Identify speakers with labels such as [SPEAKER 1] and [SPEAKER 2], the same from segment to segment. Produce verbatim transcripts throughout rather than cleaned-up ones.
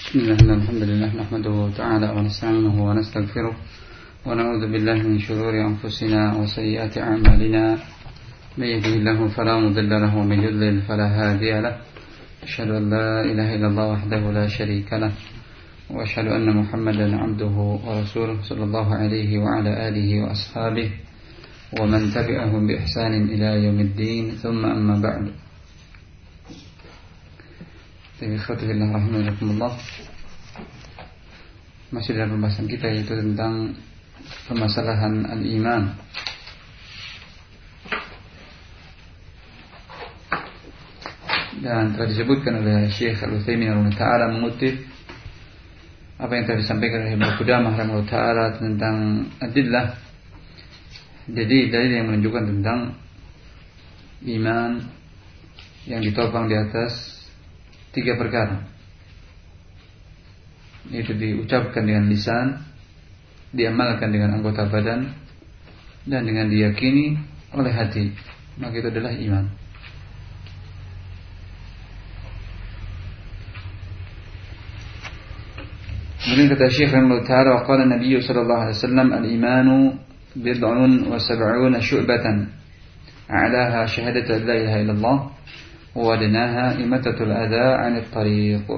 [SPEAKER 1] بسم الله الحمد لله نحمده تعالى ونستعينه ونستغفره ونعوذ بالله من شرور أنفسنا وسيئات أعمالنا من يهده الله فلا مضل له ومن يضلل فلا هادي له أشهد أن لا إله إلا الله وحده لا شريك له وأشهد أن محمدا عبده ورسوله صلى الله عليه وعلى آله وأصحابه ومن تبعهم بإحسان إلى يوم الدين ثم أما بعد. Ikhwatullahi rahimakumullah. Masih dalam pembahasan kita yaitu tentang permasalahan al-iman. Dan telah disebutkan oleh Syekh Al-Utsaimin rahimahullah taala mengutip apa yang telah disampaikan oleh Ibnu Qudamah rahimahullah taala tentang adillah. Jadi dalil yang menunjukkan tentang iman yang ditopang di atas tiga perkara, yaitu diucapkan dengan lisan, diamalkan dengan anggota badan, dan dengan diyakini oleh hati. Maka itu adalah iman. Kemudian kata Syekh rahimahullah taala, wa qala Nabi sallallahu alaihi wasallam, al-imanu bid'un wa sab'una syu'batan, a'laha syahadatu an la ilaha illallah wadnaha imatatul adza 'anil tariq.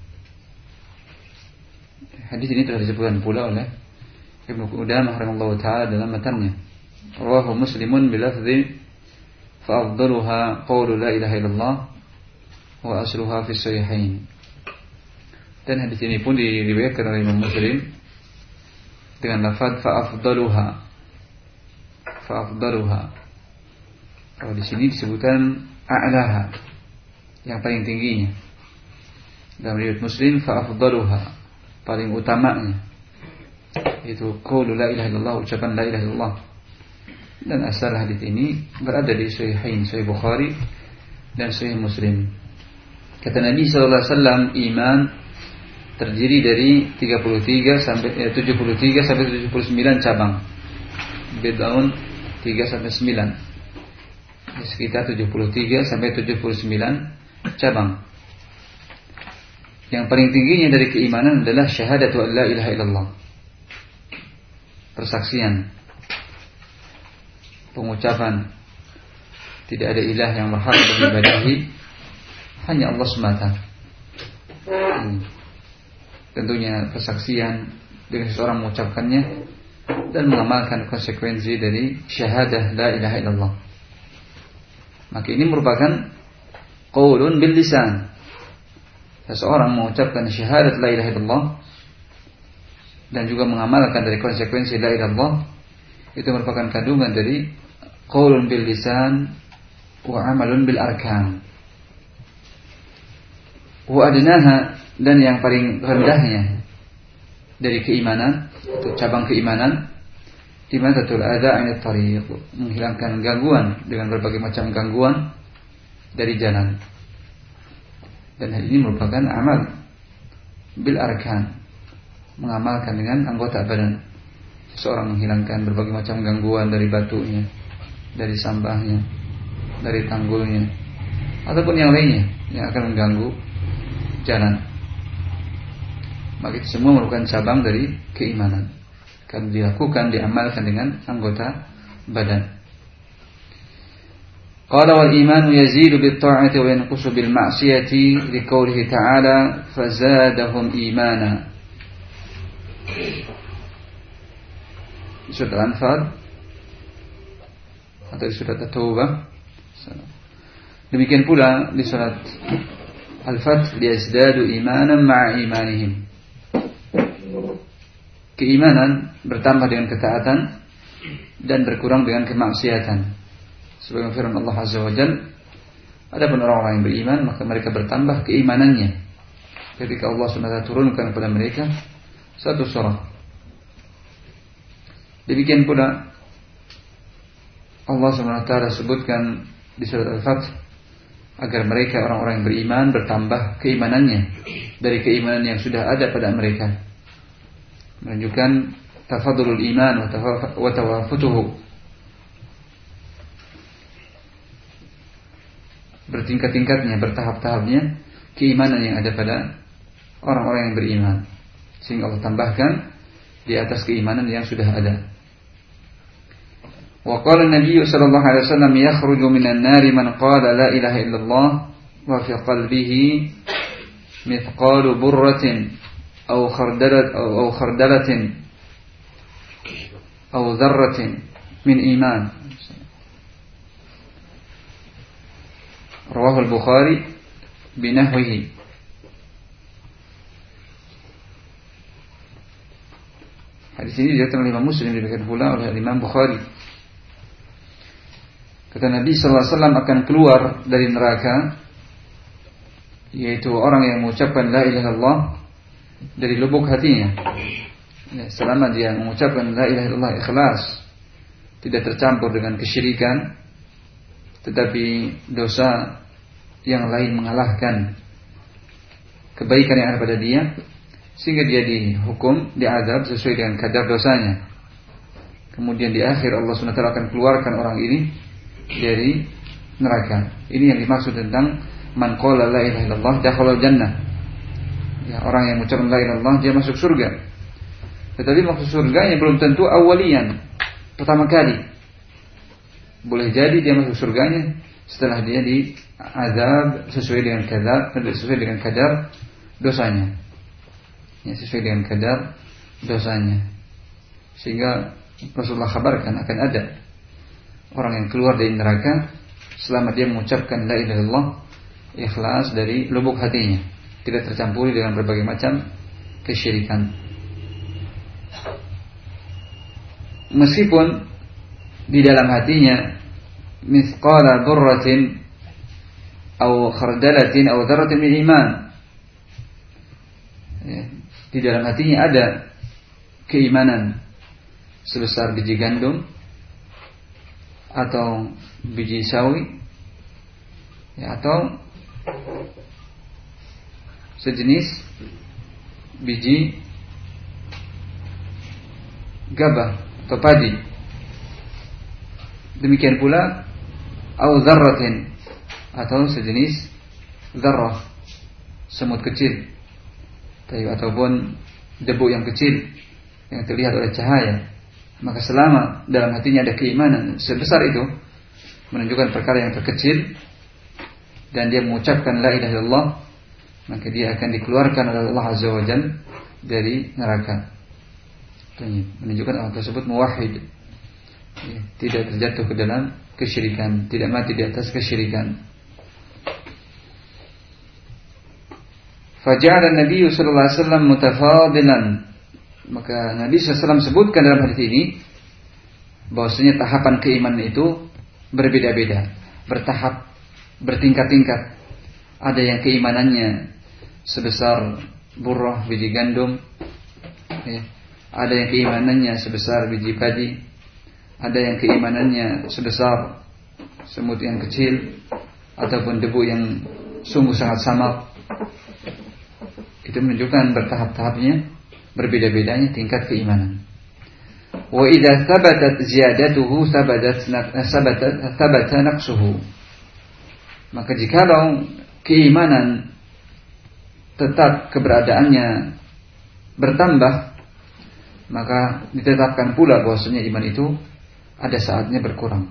[SPEAKER 1] Hadis ini telah disebutkan pula oleh Ibnu Qudamah rahimahullah taala dalam matanya. Rawahu Muslimun bilafzi fa afdaluha qawlu la ilaha illallah wa asluha fi sahihain. Dan hadis ini pun diriwayatkan oleh Imam Muslim dengan lafaz fa afdaluha. Fa afdaluha. Kalau di sini disebutkan a'laha, yang paling tingginya. Dalam riwayat Muslim fa afdaluha, paling utamanya, itu qaulu la ilaha illallah, ucapan la ilaha illallah. Dan asal hadis ini berada di Sahihain, Sahih Bukhari dan Sahih Muslim. Kata Nabi sallallahu alaihi wasallam, iman terdiri dari tiga puluh tiga sampai eh, tujuh puluh tiga sampai tujuh puluh sembilan cabang. Bid'un tiga sampai sembilan. Sekitar tujuh puluh tiga sampai tujuh puluh sembilan cabang. Yang paling tingginya dari keimanan adalah syahadatu an la ilaha illallah, persaksian, pengucapan tidak ada ilah yang berhak diibadahi hanya Allah semata. hmm. Tentunya persaksian dengan seseorang mengucapkannya dan mengamalkan konsekuensi dari syahadah la ilaha illallah. Maka ini merupakan qaulun bil lisan. Seseorang mengucapkan syahadat la ilaha illallah dan juga mengamalkan dari konsekuensi la ilaha illallah, itu merupakan kandungan dari qaulun bil lisan wa amalun bil arkan. Wa adnaha, dan yang paling rendahnya dari keimanan, itu cabang keimanan, imatatul adza 'anil tariq, menghilangkan gangguan dengan berbagai macam gangguan dari jalan. Dan hal ini merupakan amal bil arkan, mengamalkan dengan anggota badan. Seseorang menghilangkan berbagai macam gangguan dari batunya, dari sampahnya, dari tanggulnya, ataupun yang lainnya yang akan mengganggu jalan. Maka itu semua merupakan cabang dari keimanan, kan dilakukan, diamalkan dengan anggota badan. Qala wal imanu yazidu bit ta'ati wa yanqusu bil ma'siyati liqoulihi ta'ala fazadahum imana. Surat Al-Anfal atau surat At-Taubah. Demikian pula di surat Al-Fath, liyazdadu imanan ma'a imanihim. Keimanan bertambah dengan ketaatan dan berkurang dengan kemaksiatan. Sebagaimana firman Allah Azza wa Jalla, adapun orang-orang yang beriman maka mereka bertambah keimanannya ketika Allah subhanahu wa taala turunkan kepada mereka satu surah. Demikian pula Allah subhanahu wa taala sebutkan di surat Al-Fath agar mereka orang-orang yang beriman bertambah keimanannya dari keimanan yang sudah ada pada mereka, menunjukkan tafadulul iman wa tawafutuhu, bertingkat-tingkatnya, bertahap-tahapnya keimanan yang ada pada orang-orang yang beriman, sehingga Allah tambahkan di atas keimanan yang sudah ada. Wa qala an-nabiy sallallahu alaihi wasallam yakhruju minan nari man qala la ilaha illallah wa fi qalbihi mithqalu burratin aw khardalat aw khardalatin aw dharratin min iman. Rawahu al-Bukhari binahwihi. Hadis ini diriwayatkan oleh Imam Muslim, diriwayatkan pula oleh Imam Bukhari. Kata Nabi sallallahu alaihi wasallam akan keluar dari neraka, yaitu orang yang mengucapkan la ilaha illallah dari lubuk hatinya. Ya, selama dia mengucapkan la ilaha illallah ikhlas, tidak tercampur dengan kesyirikan, tetapi dosa yang lain mengalahkan kebaikan yang ada pada dia, sehingga dia dihukum, diazab sesuai dengan kadar dosanya. Kemudian di akhir Allah subhanahu wa taala akan keluarkan orang ini dari neraka. Ini yang dimaksud tentang man qala la ilaha illallah dakhala jannah. Ya, orang yang mengucapkan la ilaha illallah dia masuk surga. Tetapi masuk surganya belum tentu awalian, pertama kali. Boleh jadi dia masuk surganya setelah dia diazab sesuai dengan kadar sesuai dengan kadar dosanya. Ya, sesuai dengan kadar dosanya. Sehingga Rasulullah kabarkan akan ada orang yang keluar dari neraka selama dia mengucapkan la ilaha illallah ikhlas dari lubuk hatinya, tidak tercampuri dengan berbagai macam kesyirikan. Meskipun di dalam hatinya mithqala dzarratin aw khardalatin aw dzarratin min iman, ya, di dalam hatinya ada keimanan sebesar biji gandum atau biji sawi, ya, atau sejenis biji gabah atau padi. Demikian pula au dzarratin atau sejenis dzarrah, semut kecil, ataupun debu yang kecil yang terlihat oleh cahaya. Maka selama dalam hatinya ada keimanan sebesar itu, menunjukkan perkara yang terkecil, dan dia mengucapkan la ilaha illallah, maka dia akan dikeluarkan oleh Allah Azza wa Jalla dari neraka. Menunjukkan orang tersebut muwahhid, ya, tidak terjatuh ke dalam kesyirikan, tidak mati di atas kesyirikan. Faja'ala Nabi sallallahu alaihi wasallam mutafadilan, maka Nabi sallallahu alaihi wasallam sebutkan dalam hadis ini bahwasanya tahapan keimanan itu berbeda-beda, bertahap, bertingkat-tingkat. Ada yang keimanannya sebesar burrah biji gandum, ya. Ada yang keimanannya sebesar biji padi, ada yang keimanannya sebesar semut yang kecil ataupun debu yang sungguh sangat samar. Itu menunjukkan bertahap-tahapnya, berbeda-bedanya tingkat keimanan. Wa idza thabatat ziyadatuhu thabatat thabatat thabata naqsuhu. Maka jikalau keimanan tetap keberadaannya bertambah, maka ditetapkan pula bahwasanya iman itu ada saatnya berkurang.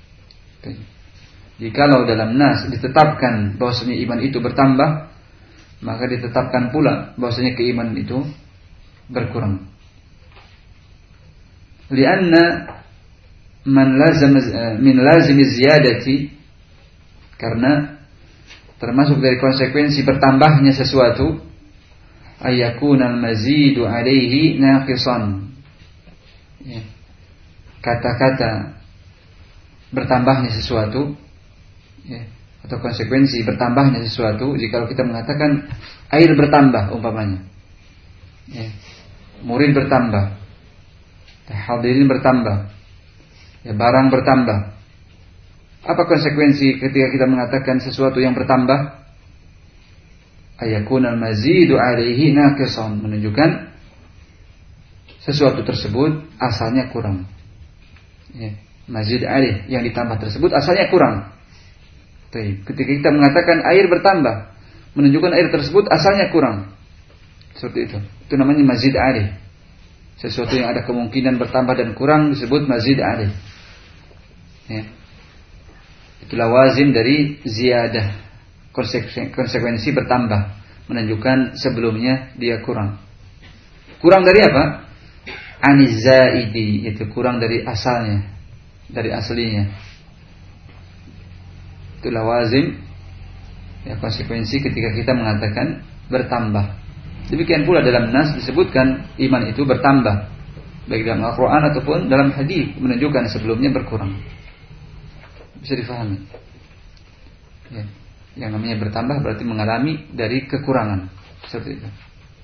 [SPEAKER 1] Jikalau dalam nas ditetapkan bahwasanya iman itu bertambah, maka ditetapkan pula bahwasanya keimanan itu berkurang. Lianna man lazam min lazim ziyadati, karena termasuk dari konsekuensi bertambahnya sesuatu, ayakuna al-mazidu alaihi naqisan, ya, kata-kata bertambahnya sesuatu, ya, atau konsekuensi bertambahnya sesuatu. Jika kita mengatakan air bertambah umpamanya, ya, murid bertambah, hadirin bertambah, ya, barang bertambah. Apa konsekuensi ketika kita mengatakan sesuatu yang bertambah? Ayakun al-mazidu alaihi naqisan, menunjukkan sesuatu tersebut asalnya kurang. Ya, mazid alaih, yang ditambah tersebut asalnya kurang. Ketika kita mengatakan air bertambah, menunjukkan air tersebut asalnya kurang. Seperti itu. Itu namanya mazid alih. Sesuatu yang ada kemungkinan bertambah dan kurang disebut mazid alih. Ya. Itu lawazim dari ziyadah. Konsekuensi bertambah, menunjukkan sebelumnya dia kurang. Kurang dari apa? Anizaidi, itu kurang dari asalnya, dari aslinya. Itu lawazim, ya, konsekuensi ketika kita mengatakan bertambah. Demikian pula dalam nas disebutkan iman itu bertambah, baik dalam Al-Quran ataupun dalam hadis, menunjukkan sebelumnya berkurang. Bisa difahami? Ya. Yang namanya bertambah berarti mengalami dari kekurangan. Seperti itu.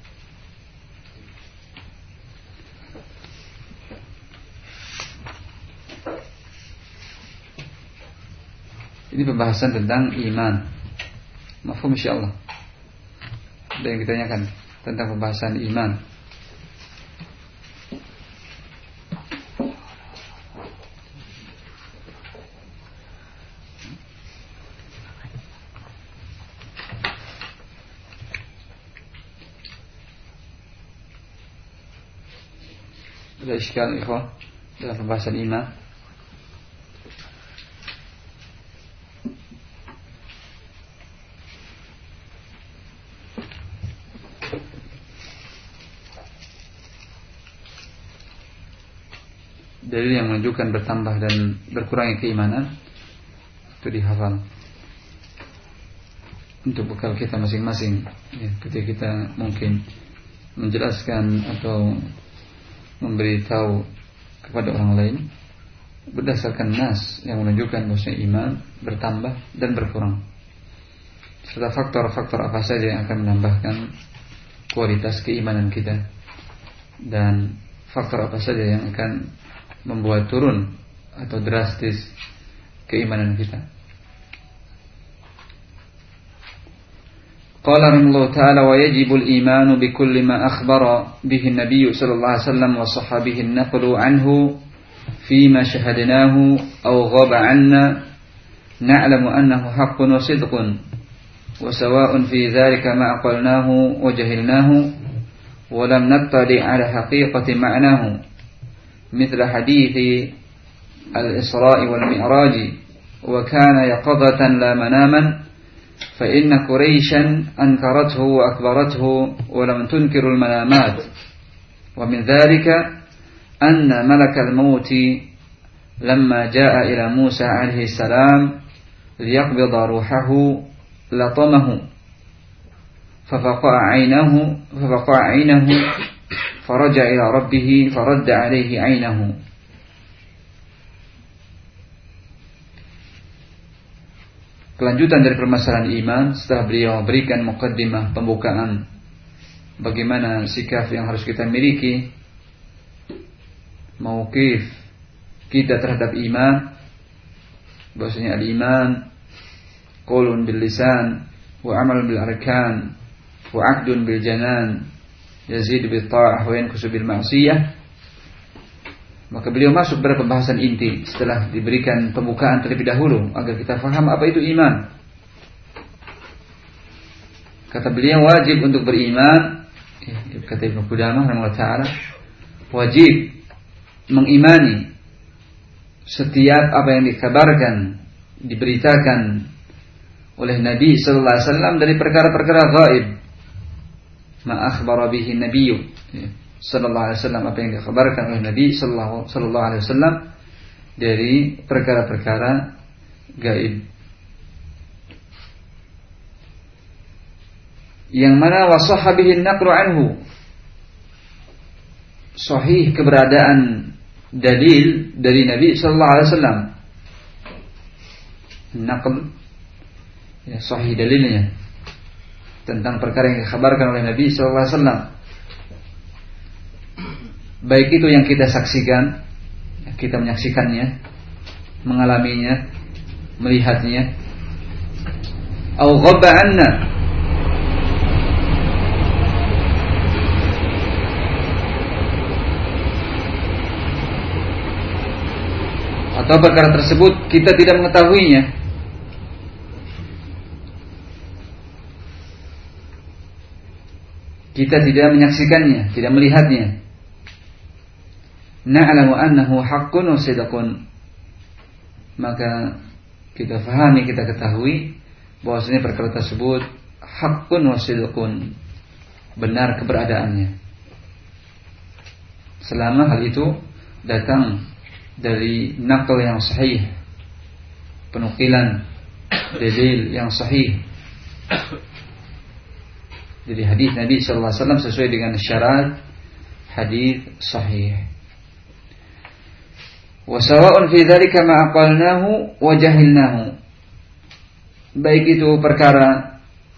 [SPEAKER 1] Ini pembahasan tentang iman. Mafhum insyaallah. Ada yang ditanyakan tentang pembahasan iman? Ada iskal ikhwah dalam pembahasan iman? Dalil yang menunjukkan bertambah dan berkurangnya keimanan itu dihafal untuk bekal kita masing-masing, ya, ketika kita mungkin menjelaskan atau memberitahu kepada orang lain berdasarkan nas yang menunjukkan bahwa iman bertambah dan berkurang, serta faktor-faktor apa saja yang akan menambahkan kualitas keimanan kita dan faktor apa saja yang akan membuat turun atau drastis keimanan kita. Qala rahimahullah ta'ala wa yajibu al-imanu bi kulli ma akhbara bihi an-nabiy sallallahu alaihi wasallam wa sahabihi an-naqlu anhu fima shahadnahu aw ghaba 'anna na'lamu annahu haqqun wa sidqun wa sawa'un fi dhalika ma aqalnahu wa jahilnahu wa lam nattali' 'ala haqiqati ma'nahu مثل حديث الإسراء والمعراج وكان يقظة لا مناما فإن قريشا أنكرته وأكبرته ولم تنكر المنامات ومن ذلك أن ملك الموت لما جاء إلى موسى عليه السلام ليقبض روحه لطمه ففقع عينه ففقع عينه فرجع إلى ربه فرد عليه عينه. Kelanjutan dari permasalahan iman setelah beliau berikan muqaddimah pembukaan bagaimana sikap yang harus kita miliki, mauqif kita terhadap iman, bahwasanya al-iman qaulun bil lisan wa amalun bil arkan wa aqdun bil janan yazid bil ta'ah wa yanqusu bil ma'siyah. Maka beliau masuk pada pembahasan inti setelah diberikan pembukaan terlebih dahulu agar kita faham apa itu iman. Kata beliau wajib untuk beriman, ya, kata Ibnu Qudamah rahimahullah ta'ala, wajib mengimani setiap apa yang dikabarkan, diberitakan oleh Nabi sallallahu alaihi wasallam dari perkara-perkara gaib. Ma akhbara bihi Nabi sallallahu alaihi wasallam, apa yang dikabarkan oleh Nabi sallallahu alaihi wasallam dari perkara-perkara gaib. Yang mana wasahha bihi an-naqlu anhu, sahih keberadaan dalil dari Nabi sallallahu alaihi wasallam. Naql, ya, sahih dalilnya tentang perkara yang dikabarkan oleh Nabi sallallahu alaihi wasallam, baik itu yang kita saksikan, kita menyaksikannya, mengalaminya, melihatnya, atau ghabba anna, atau perkara tersebut kita tidak mengetahuinya. kita tidak menyaksikannya, tidak melihatnya, na'lamu annahu haqqun wa sidqun, maka kita fahami, kita ketahui bahwasanya perkara tersebut haqqun wa sidqun, benar keberadaannya, selama hal itu datang dari naql yang sahih, penukilan dalil yang sahih. Jadi hadis Nabi sallallahu alaihi wasallam sesuai dengan syarat hadis sahih. Wa sawa'un fi dzalika ma aqalnahu wa jahilnahu, baik itu perkara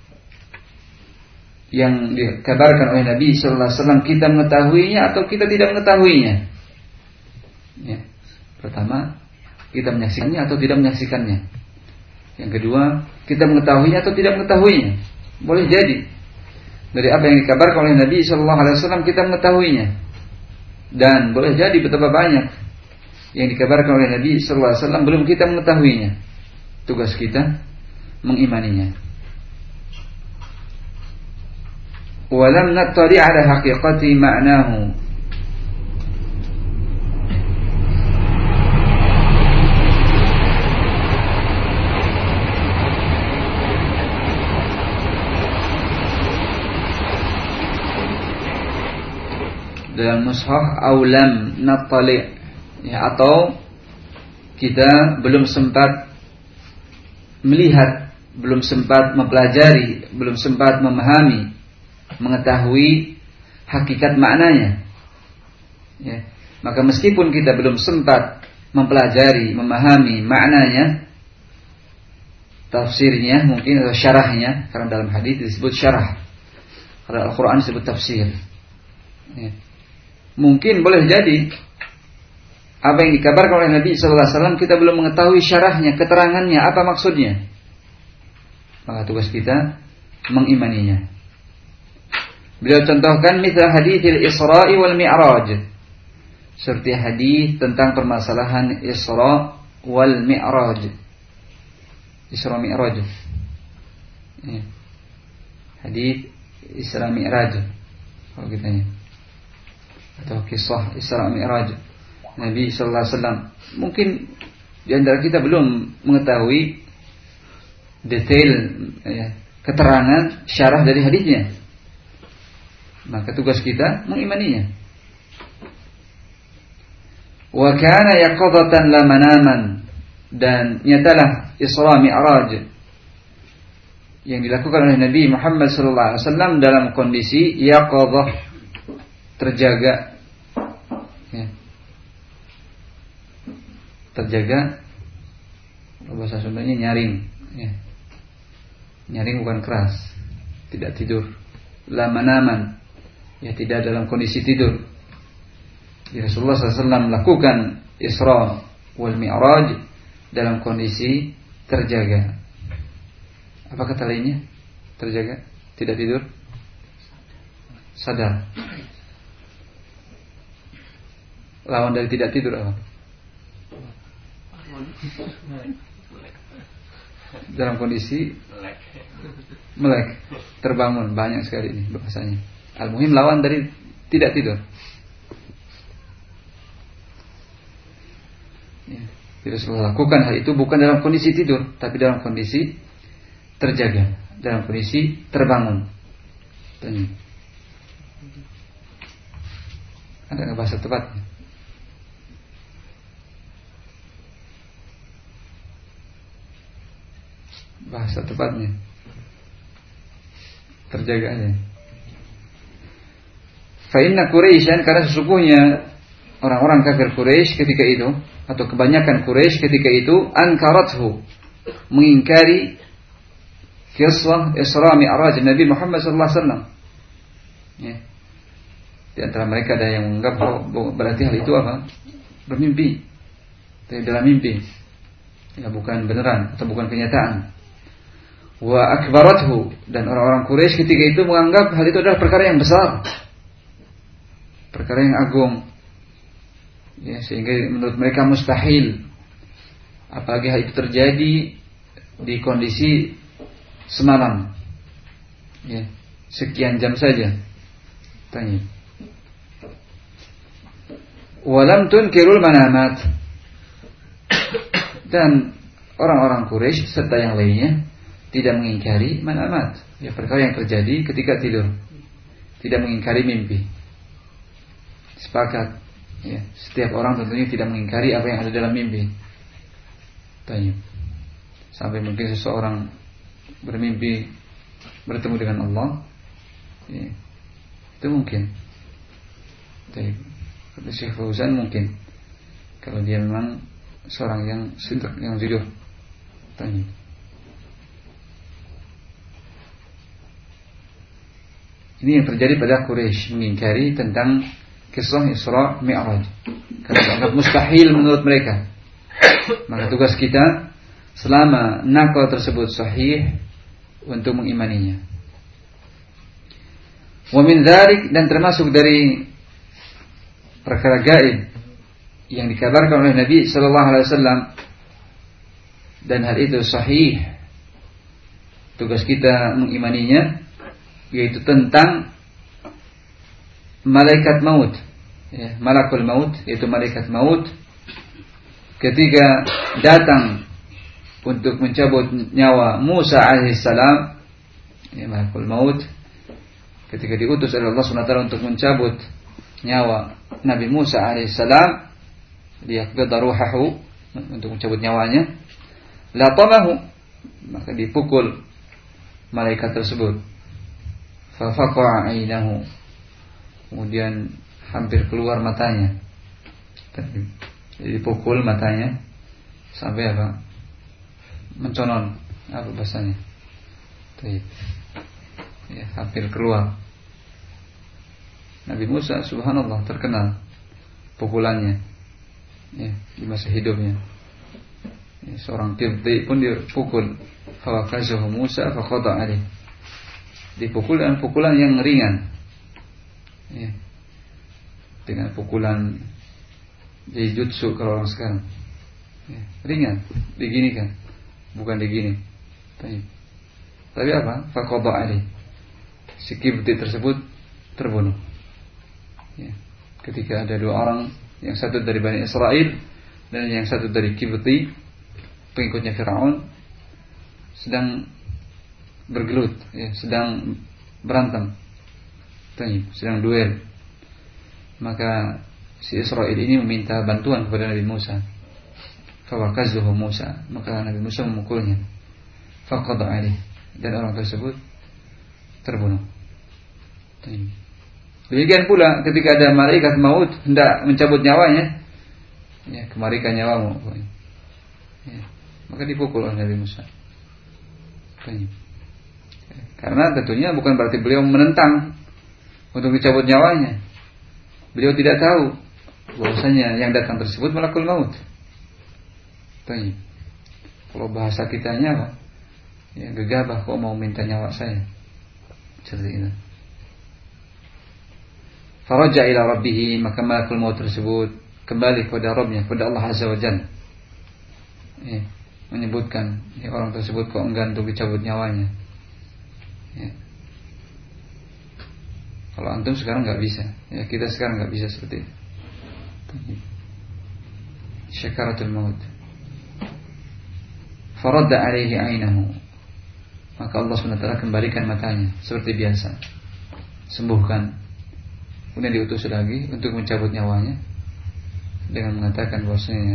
[SPEAKER 1] yang dikabarkan oleh Nabi sallallahu alaihi wasallam kita mengetahuinya atau kita tidak mengetahuinya. Ya. Pertama, kita menyaksikannya atau tidak menyaksikannya. Yang kedua, kita mengetahuinya atau tidak mengetahuinya. Boleh jadi dari apa yang dikabarkan oleh Nabi sallallahu alaihi wasallam kita mengetahuinya, dan boleh jadi betapa banyak yang dikabarkan oleh Nabi sallallahu alaihi wasallam belum kita mengetahuinya. Tugas kita mengimaninya. Walam nattali' ala haqiqati ma'nahu, dalam mushaf aulam nattali', ya, atau kita belum sempat melihat, belum sempat mempelajari, belum sempat memahami, mengetahui hakikat maknanya. Ya. Maka meskipun kita belum sempat mempelajari, memahami maknanya, tafsirnya mungkin atau syarahnya, karena dalam hadis disebut syarah, karena Al-Quran disebut tafsir. Ya. Mungkin boleh jadi apa yang dikabarkan oleh Nabi sallallahu alaihi wasallam kita belum mengetahui syarahnya, keterangannya, apa maksudnya. Maka tugas kita mengimaninya. Beliau contohkan misal haditsil Isra'i wal Mi'raj, seperti hadis tentang permasalahan Isra wal Mi'raj. Isra Mi'raj. Ya. Hadis Isra Mi'raj kalau kita ini, atau kisah Isra Mi'raj Nabi sallallahu alaihi wasallam. Mungkin di antara kita belum mengetahui detail, ya, keterangan syarah dari hadisnya. Maka tugas kita mengimaninya. Wa kana yaqadatan la manaman, dan nyatalah Isra Mi'raj yang dilakukan oleh Nabi Muhammad sallallahu alaihi wasallam dalam kondisi yaqadhah, terjaga, ya. Terjaga, bahasa Sundanya nyaring, ya. Nyaring bukan keras, tidak tidur. La manaman, ya, tidak dalam kondisi tidur. Jadi Rasulullah sallallahu alaihi wasallam melakukan Isra wal Mi'raj dalam kondisi terjaga. Apa kata lainnya? Terjaga, tidak tidur, sadar. Lawan dari tidak tidur apa? Dalam kondisi melek, terbangun. Banyak sekali ini bahasanya. Al-muhim lawan dari tidak tidur. Ya, Rasulullah lakukan hal itu bukan dalam kondisi tidur, tapi dalam kondisi terjaga, dalam kondisi terbangun. Dan ada nggak bahasa tepatnya? Bahasa tepatnya terjaga aja. Fa inna Quraisyan, karena sesungguhnya orang-orang kafir Quraisy ketika itu, atau kebanyakan Quraisy ketika itu, ankarathu, mengingkari kisah Isra Mi'raj Nabi Muhammad sallallahu alaihi wasallam. Ya. Di antara mereka ada yang menganggap oh, berarti hal itu apa? Bermimpi. Tapi dalam mimpi. Ya, bukan beneran atau bukan kenyataan. Wa akbarathu, dan orang-orang Quraisy ketika itu menganggap hal itu adalah perkara yang besar, perkara yang agung, ya, sehingga menurut mereka mustahil apalagi hal itu terjadi di kondisi semalam, ya, sekian jam saja, Tanya. Walam tunkirul manamat. Dan orang-orang Quraisy serta yang lainnya tidak mengingkari manamat, ya perkara yang terjadi ketika tidur. Tidak mengingkari mimpi. Sepakat, ya, setiap orang tentunya tidak mengingkari apa yang ada dalam mimpi. Tanya. Sampai mungkin seseorang bermimpi bertemu dengan Allah, ya, itu mungkin. Tanya. Kata Syekh Fauzan mungkin, kalau dia memang seorang yang sidq, yang jujur. Tanya. Ini yang terjadi pada Quraisy, mengingkari tentang kisah Isra Mi'raj, karena dianggap mustahil menurut mereka. Maka tugas kita selama naqal tersebut sahih untuk mengimaninya. Wa min dzalik, dan termasuk dari perkara gaib yang dikabarkan oleh Nabi sallallahu alaihi wasallam, dan hal itu sahih, tugas kita mengimaninya, yaitu tentang malaikat maut, ya, malakul maut, yaitu malaikat maut ketika datang untuk mencabut nyawa Musa alaihissalam, ya, malakul maut ketika diutus oleh Allah subhanahu wa taala untuk mencabut nyawa Nabi Musa alaihissalam, liyaqbida ruhahu, untuk mencabut nyawanya, latamahu, maka dipukul malaikat tersebut, fafaqa'a 'ainahu, kemudian hampir keluar matanya. Jadi dipukul matanya sampai apa? Menconon, apa bahasanya? Ya, hampir keluar. Nabi Musa subhanallah terkenal pukulannya, ya, di masa hidupnya. Ya, seorang Qibti pun dipukul, fawakazahu Musa faqada alaihi, dipukul dengan pukulan yang ringan, ya, dengan pukulan jujutsu kalau orang sekarang, ya, ringan, diginikan, bukan digini. Tapi, tapi apa? Faqada alaihi, si Qibti tersebut terbunuh. Ya, ketika ada dua orang, yang satu dari Bani Israel dan yang satu dari Qibti, pengikutnya Firaun, sedang bergelut, ya, sedang berantem, sedang duel. Maka si Israel ini meminta bantuan kepada Nabi Musa. Fawakazuhu Musa, maka Nabi Musa memukulnya. Faqada alaihi, dan orang tersebut terbunuh. Demikian pula ketika ada malaikat maut hendak mencabut nyawanya, ya, kemarikan nyawamu, ya, maka dipukul oleh Nabi Musa. Karena tentunya bukan berarti beliau menentang untuk dicabut nyawanya. Beliau tidak tahu bahwasanya yang datang tersebut malakul maut. Tanya. Kalau bahasa kitanya apa? Ya, gegabah kok mau minta nyawa saya. Seperti itu. Faraja ila rabbih, maka malakul maut tersebut kembali kepada Rabbnya, kepada Allah Azza wa Jalla. Ya, menyebutkan, ya, orang tersebut kok enggan untuk dicabut nyawanya. Ya. Kalau antum sekarang nggak bisa, ya, kita sekarang nggak bisa seperti itu. Syakaratul maut. Faradda alaihi ainahu, maka Allah subhanahu wa taala kembalikan matanya seperti biasa, sembuhkan. Kemudian diutus lagi untuk mencabut nyawanya dengan mengatakan bahwasanya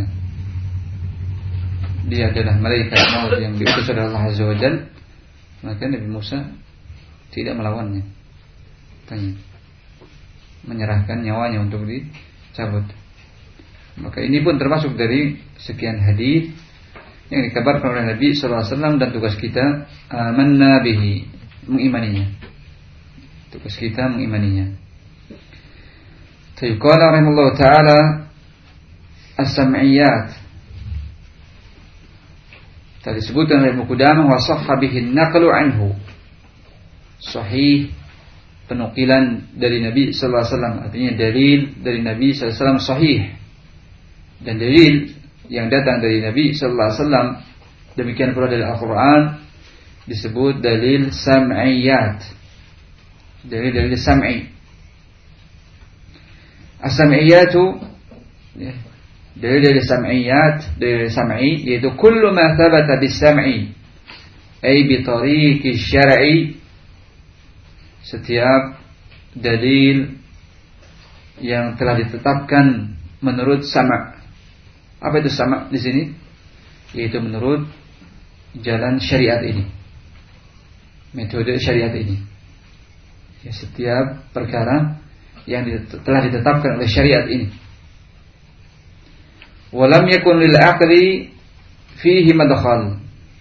[SPEAKER 1] dia adalah malaikat maut yang diutus oleh Allah Azza wa Jalla. Maka Nabi Musa tidak melawannya, tanya, menyerahkan nyawanya untuk dicabut. Maka ini pun termasuk dari sekian hadis yang dikabarkan oleh Nabi sallallahu alaihi wasallam, dan tugas kita amanna bihi, mengimaninya. Tugas kita mengimaninya. Qala rahimahullah ta'ala as-sam'iyat. Tadi disebutkan oleh Ibnu Qudamah wa sahha bihi an-naqlu anhu. Sahih penukilan dari Nabi sallallahu alaihi wasallam, artinya dalil dari Nabi sallallahu alaihi wasallam sahih. Dan dalil yang datang dari Nabi sallallahu alaihi wasallam, demikian pula dari Al-Qur'an, disebut dalil sam'iyat. Dalil-dalil sam'i, As-sam'iyatu, ya, dari dari sam'iyat, dari sam'i yaitu kullu ma thabata bis-sam'i, ay bi tariqi syar'i, setiap dalil yang telah ditetapkan menurut sama'. Apa itu sama' di sini? Yaitu menurut jalan syariat ini, metode syariat ini. Ya, setiap perkara yang telah ditetapkan oleh syariat ini. Walam yakun lil aqli fihi madkhal,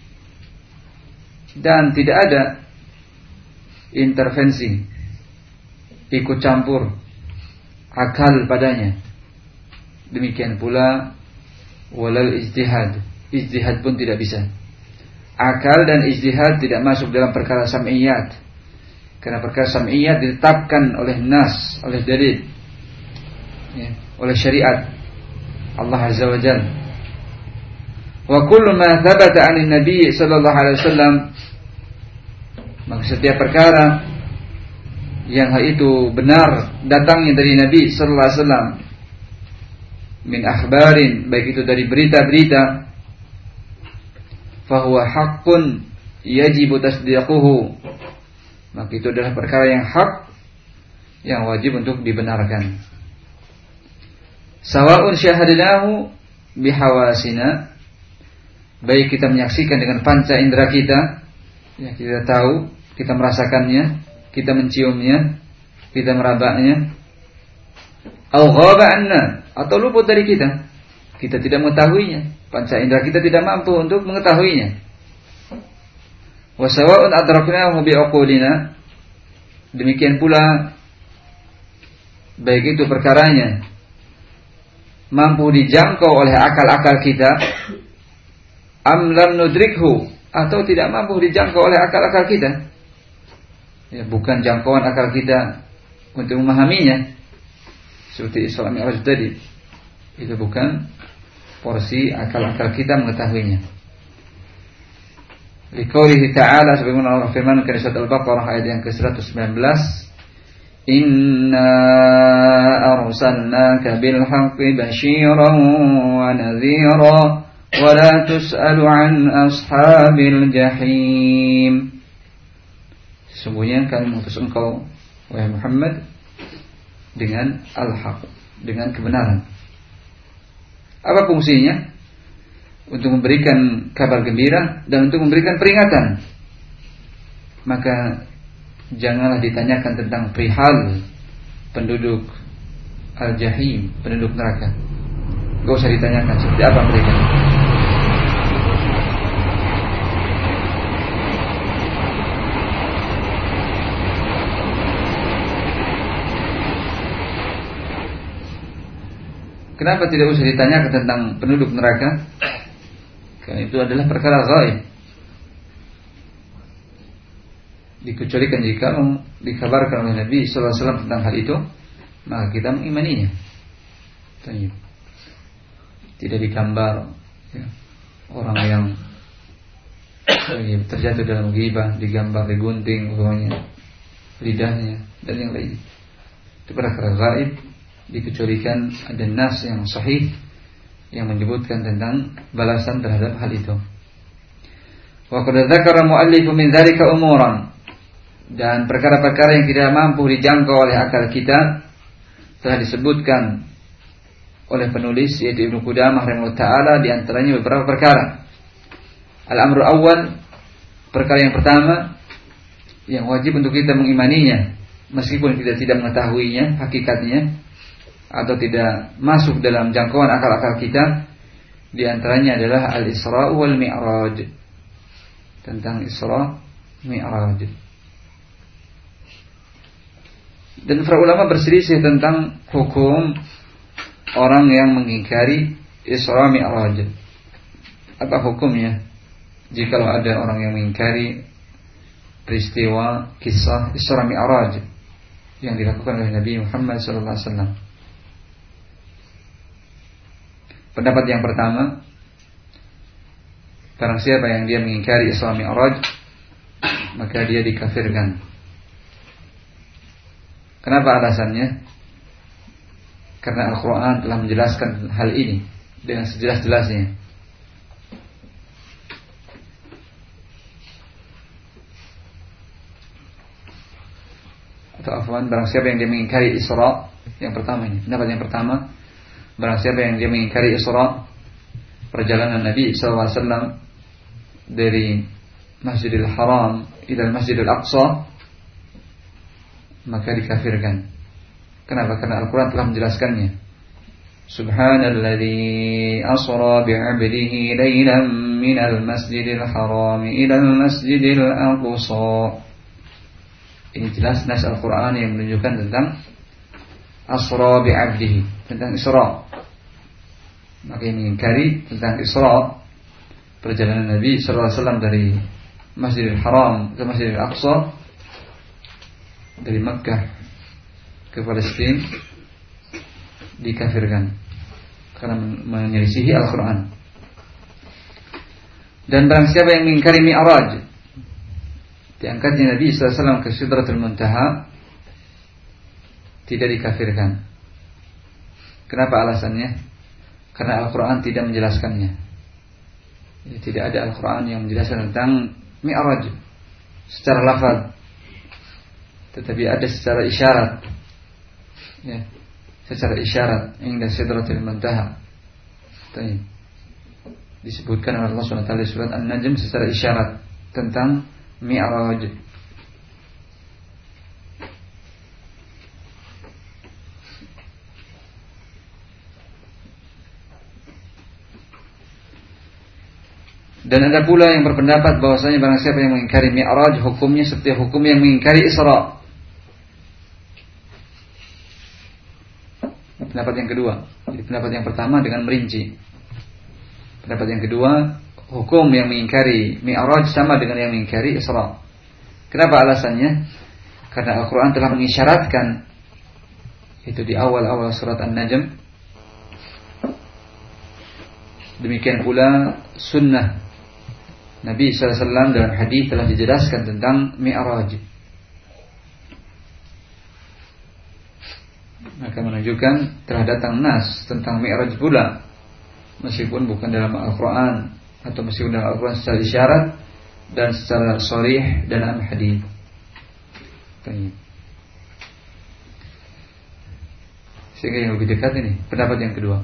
[SPEAKER 1] dan tidak ada intervensi, ikut campur akal padanya. Demikian pula walal ijtihad, ijtihad pun tidak bisa. Akal dan ijtihad tidak masuk dalam perkara sam'iyat, karena perkara sam'iyat ditetapkan oleh nas, oleh dalil, ya, oleh syariat Allah Azza wa Jalla. Wa kullu ma thabata 'an Nabi sallallahu alaihi wasallam, maka setiap perkara yang hal itu benar datangnya dari Nabi sallallahu alaihi wasallam, min akhbarin, baik itu dari berita-berita, fahuwa haqqun yajibu tasdiquhu, maka itu adalah perkara yang hak, yang wajib untuk dibenarkan. Sawa'un syahadnahu bihawasina, baik kita menyaksikan dengan panca indera kita, ya, kita tahu, kita merasakannya, kita menciumnya, kita merabanya, au ghaba anna, atau luput dari kita, kita tidak mengetahuinya, panca indera kita tidak mampu untuk mengetahuinya. Wa sawa'un adraknahu bi'uqulina, demikian pula baik itu perkaranya mampu dijangkau oleh akal-akal kita, am lam nudrikhu, atau tidak mampu dijangkau oleh akal-akal kita, ya, bukan jangkauan akal kita untuk memahaminya, seperti Isra Mi'raj tadi, itu bukan porsi akal-akal kita mengetahuinya. Liqaulihi ta'ala, sebagaimana Allah firmankan di surat Al-Baqarah ayat yang ke seratus sembilan belas, Inna arsalnaka bil haqqi basyiran wa nadhira wa la tus'alu an ashabil jahim. Sesungguhnya kami mengutus engkau, wahai Muhammad, dengan al-haq, dengan kebenaran. Apa fungsinya? Untuk memberikan kabar gembira dan untuk memberikan peringatan. Maka janganlah ditanyakan tentang perihal penduduk al-jahim, penduduk neraka. Gak usah ditanyakan seperti apa mereka. Kenapa tidak usah ditanyakan tentang penduduk neraka? Karena itu adalah perkara ghaib, dikecualikan jika dikabarkan oleh Nabi sallallahu alaihi wasallam tentang hal itu, maka kita mengimaninya. Tidak digambar, ya, orang yang ya, terjatuh dalam ghibah, digambar, digunting uangnya, lidahnya dan yang lain. Itu perkara ghaib, dikecualikan ada nas yang sahih yang menyebutkan tentang balasan terhadap hal itu. Wa qad dzakara mu'allifu min dzalika umuran, dan perkara-perkara yang tidak mampu dijangkau oleh akal kita telah disebutkan oleh penulis, yaitu Ibnu Qudamah rahimahullah taala, di antaranya beberapa perkara. Al-amru awal, perkara yang pertama yang wajib untuk kita mengimaninya meskipun kita tidak mengetahuinya hakikatnya atau tidak masuk dalam jangkauan akal-akal kita, di antaranya adalah al-Isra wal Mi'raj, tentang Isra Mi'raj. Dan para ulama berselisih tentang hukum orang yang mengingkari Isra Mi'raj. Apa hukumnya jikalau ada orang yang mengingkari peristiwa kisah Isra Mi'raj yang dilakukan oleh Nabi Muhammad sallallahu alaihi wasallam? Pendapat yang pertama, barang siapa yang dia mengingkari Isra Mi'raj, maka dia dikafirkan. Kenapa alasannya? Karena Al-Quran telah menjelaskan hal ini dengan sejelas-jelasnya. Atau afwan, barang siapa yang dia mengingkari Isra, yang pertama ini, pendapat yang pertama, barang siapa yang dia mengingkari Isra, perjalanan Nabi sallallahu alaihi wasallam dari Masjidil Haram ila Masjidil Aqsa, maka dikafirkan. Kenapa? Karena Al-Quran telah menjelaskannya. Subhanalladzi asra bi'abdihi laylan minal masjidil haram ilal masjidil aqsa. Ini jelas nas Al-Quran yang menunjukkan tentang asra bi'abdihi, tentang Isra. Maka yang mengingkari tentang Isra, perjalanan Nabi sallallahu alaihi wasallam dari Masjidil Haram ke Masjidil Aqsa, dari Makkah ke Palestina, dikafirkan karena menyelisihi Al-Quran. Dan barang siapa yang mengingkari Mi'raj, diangkatnya Nabi sallallahu alaihi wasallam ke Sidratul Muntaha, tidak dikafirkan. Kenapa alasannya? Karena Al-Quran tidak menjelaskannya. Ya, tidak ada Al-Quran yang menjelaskan tentang Mi'raj secara lafaz, tetapi ada secara isyarat. Ya, secara isyarat inda Sidratul Muntaha. Disebutkan oleh Allah subhanahu wa taala di surat An-Najm secara isyarat tentang Mi'raj. Dan ada pula yang berpendapat bahwasanya barang siapa yang mengingkari Mi'raj, hukumnya seperti hukum yang mengingkari Isra. Pendapat yang kedua. Jadi pendapat yang pertama dengan merinci. Pendapat yang kedua, hukum yang mengingkari Mi'raj sama dengan yang mengingkari Isra. Kenapa alasannya? Karena Al-Quran telah mengisyaratkan itu di awal-awal surat An-Najm. Demikian pula sunnah Nabi sallallahu alaihi wasallam dalam hadis telah dijelaskan tentang Mi'raj. Maka menunjukkan telah datang nas tentang Mi'raj pula, meskipun bukan dalam Al-Quran, atau meskipun dalam Al-Quran secara isyarat dan secara sharih dalam hadis. Sehingga yang lebih dekat ini pendapat yang kedua.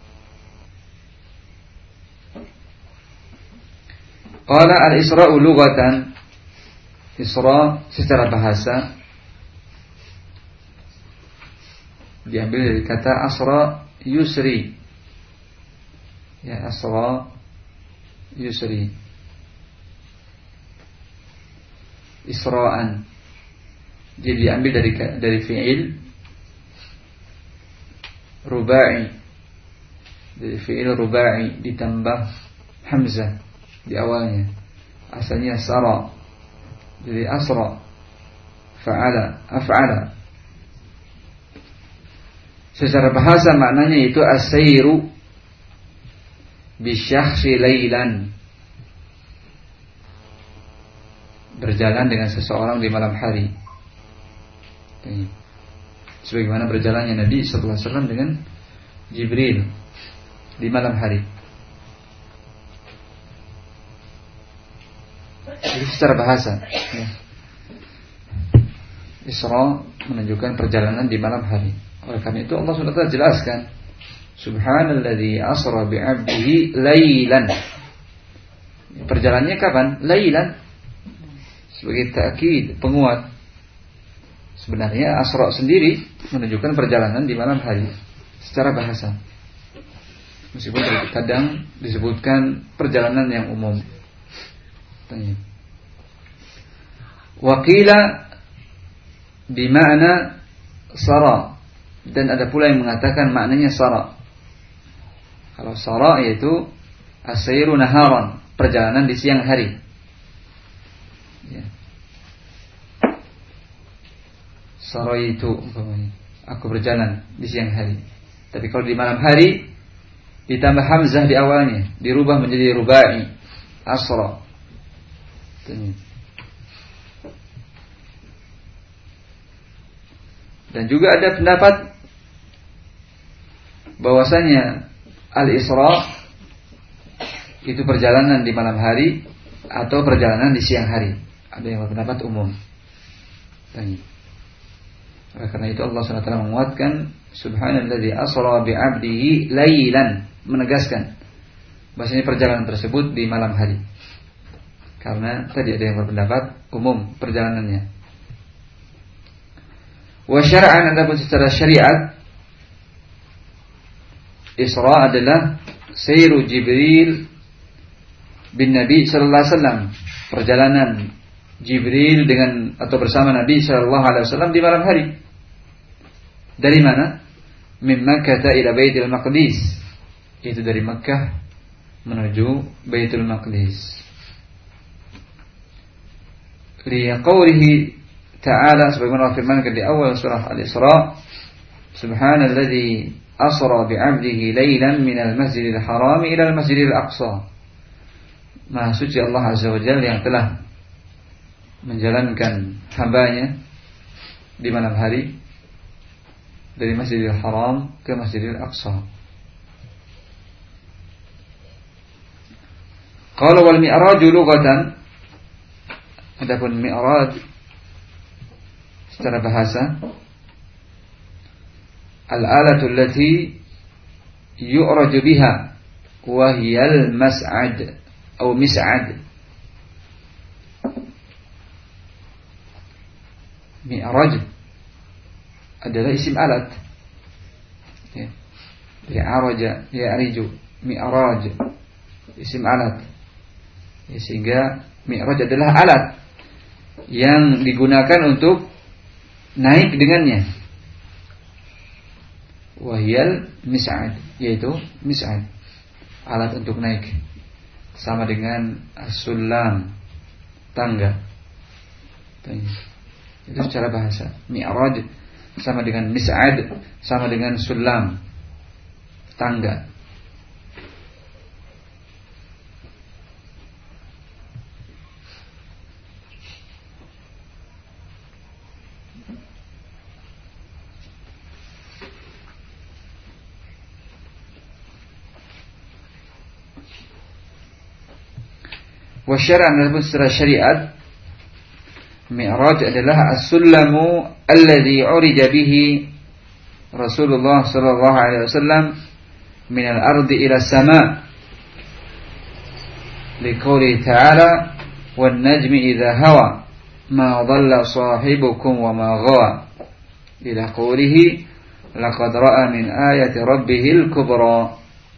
[SPEAKER 1] Qala al-Isra'u lughatan, Isra secara bahasa diambil dari kata asra yusri. Ya, asra yusri. Isra'an. Jadi diambil dari dari fi'il rubai. Dari fi'il rubai ditambah hamzah di awalnya. Asalnya sara. Jadi asra, fa'ala, af'ala. Secara bahasa maknanya itu as-sayru bisyakhsi lailan, berjalan dengan seseorang di malam hari. Sebagaimana berjalannya Nabi sallallahu alaihi wasallam dengan Jibril di malam hari. Jadi secara bahasa, ya. Isra menunjukkan perjalanan di malam hari. Oleh karena itu Allah subhanahu wa taala jelaskan, Subhanalladzi asra bi'abdihi lailan. Perjalanannya kapan? Lailan. Sebagai takkid, penguat. Sebenarnya asra sendiri menunjukkan perjalanan di malam hari secara bahasa. Meskipun kadang disebutkan perjalanan yang umum. Tanya. Waqila bima'na sara. Dan ada pula yang mengatakan maknanya sara. Kalau sara yaitu as-sayru naharan, perjalanan di siang hari. Ya. Sara itu umpamanya, aku berjalan di siang hari. Tapi kalau di malam hari ditambah hamzah di awalnya, dirubah menjadi rubai, asra. Dan juga ada pendapat bahwasanya Al-Isra itu perjalanan di malam hari atau perjalanan di siang hari. Ada yang berpendapat umum. Dan oleh karena itu Allah subhanahu wa taala menguatkan subhanalladzi asra bi'abdihi lailan, menegaskan bahwasanya perjalanan tersebut di malam hari. Karena tadi ada yang berpendapat umum perjalanannya. Wa syar'an, adapun secara syariat Isra adalah sayru Jibril bin Nabi sallallahu alaihi wasallam, perjalanan Jibril dengan atau bersama Nabi sallallahu alaihi wasallam di malam hari. Dari mana? Min Makkah ila Baitul Maqdis. Itu dari Makkah menuju Baitul Maqdis. Li qawlihi ta'ala, sebagaimana firman di awal surah Al-Isra, subhanalladzi asra bi'abdihi lailan minal masjidil haram ila al-masjidil aqsa. Maha suci Allah Azza wa Jalla yang telah menjalankan hambanya di malam hari dari Masjidil Haram ke Masjidil Aqsa. Qala wal mi'raj lughatan, adapun mi'raj secara bahasa al-alatu allati yu'raju biha wa hiya al-mas'ad atau mis'ad. Mi'raj adalah isim alat, ya. Dari araja, ya'riju, mi'raj, isim alat, ya, sehingga mi'raj adalah alat yang digunakan untuk naik dengannya. Wahyal mis'ad, yaitu mis'ad, alat untuk naik, sama dengan as-sulam, tangga. Itu secara bahasa. Mi'raj sama dengan mis'ad, sama dengan sulam, tangga. Wa syar'an, dalam secara syariat, mi'raj adalah as-sullamu alladhi urija bihi Rasulullah sallallahu alaihi wasallam min al-ardi ila as-sama', liqouli ta'ala wan najmi idha hawa ma dhalla sahibukum wa ma ghawa, ila qoulihi laqad ra'a min ayati rabbihil kubra.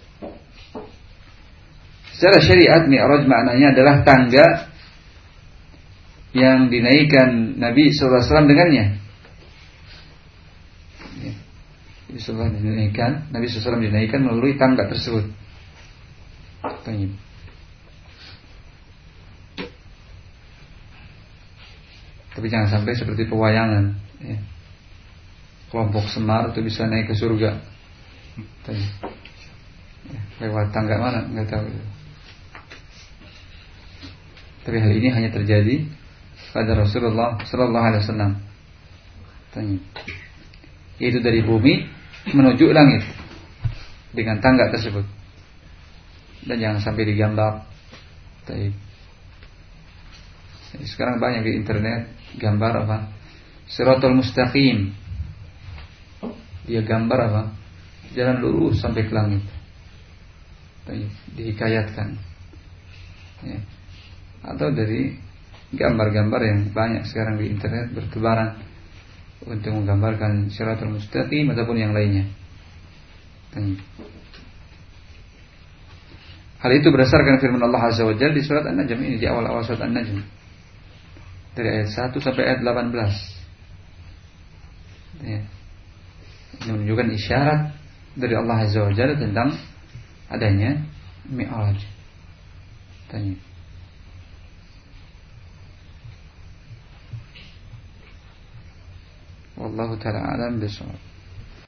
[SPEAKER 1] Secara syariat mi'raj maknanya adalah tangga yang dinaikkan Nabi sallallahu alaihi wasallam dengannya. Nabi sallallahu alaihi wasallam dinaikkan, Nabi sallallahu alaihi wasallam dinaikkan melalui tangga tersebut. Tanya. Tapi jangan sampai seperti pewayangan, ya. Kelompok Semar itu bisa naik ke surga. Tanya. Ya, lewat tangga mana? Enggak tahu. Tapi hal ini hanya terjadi pada Rasulullah sallallahu alaihi wasallam. Tanya. Yaitu dari bumi menuju langit dengan tangga tersebut. Dan jangan sampai digambar. Tanya. Sekarang banyak di internet gambar apa? Shiratal mustaqim. Dia gambar apa? Jalan lurus sampai ke langit. Tanya. Dihikayatkan. Ya. Atau dari gambar-gambar yang banyak sekarang di internet bertebaran untuk menggambarkan Shiratal Mustaqim ataupun yang lainnya. Hal itu berdasarkan firman Allah Azza wa Jalla di surat An-Najm ini, di awal-awal surat An-Najm, dari ayat satu sampai ayat delapan belas. Ya. Ini menunjukkan isyarat dari Allah Azza wa Jalla tentang adanya mi'raj. Tanya. Wallahu ta'ala alam bisawab.